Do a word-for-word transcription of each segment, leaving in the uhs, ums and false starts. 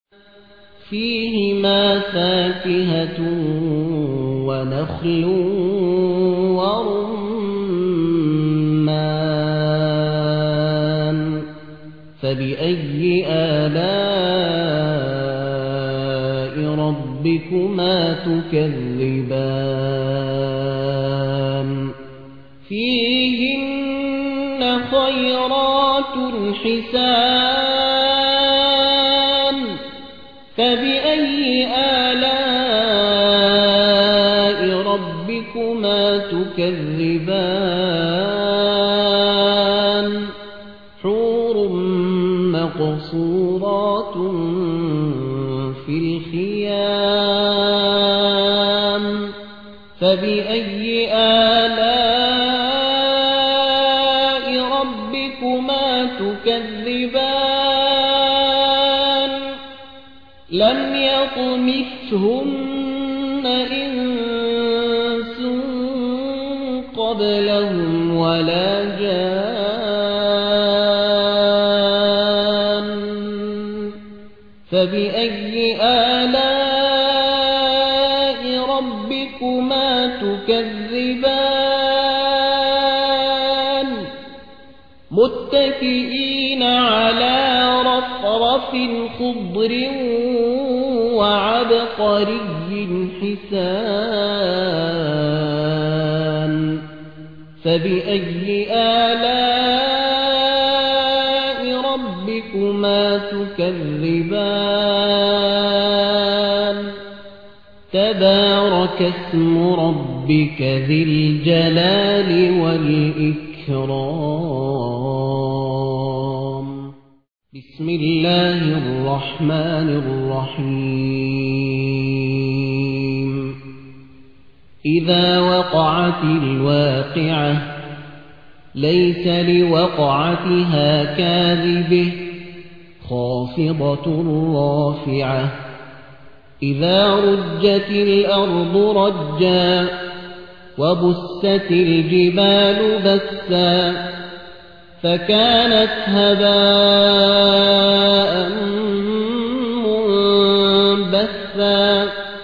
فيهما فاكهة ونخل ورمان فبأي آلاء ربكما تكذبان فيهن خيرات حسان فبأي آلاء ربكما تكذبان حور مقصورات في الخيام فبأي آلاء ربكما تكذبان لم يطمثهن إنس قبلهم ولا جان فبأي آلاء ربكما تكذبان متكئين على رفرف خضر وعبقري حسان فبأي آلاء ربكما تكذبان تبارك اسم ربك ذي الجلال والإكرام بسم الله الرحمن الرحيم إذا وقعت الواقعة ليس لوقعتها كاذبة خافضة رافعة إذا رجت الأرض رجا وبست الجبال بسا فكانت هباء منبثا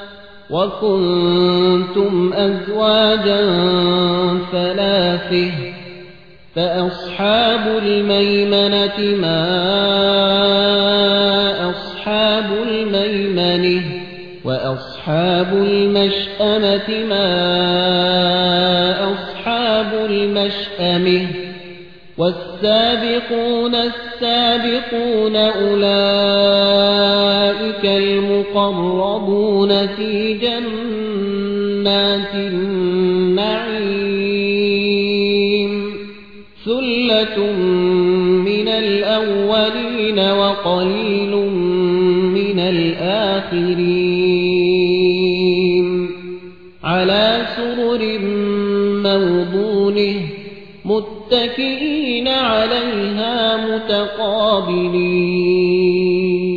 وكنتم أزواجا ثلاثة فأصحاب الميمنة ما أصحاب الميمنة وأصحاب المشأمة ما أصحاب المشأمة والسابقون السابقون أولئك المقربون في جنات النعيم ثلة من الأولين وقليل من الآخرين على سرر موضونه متكئين عليها متقابلين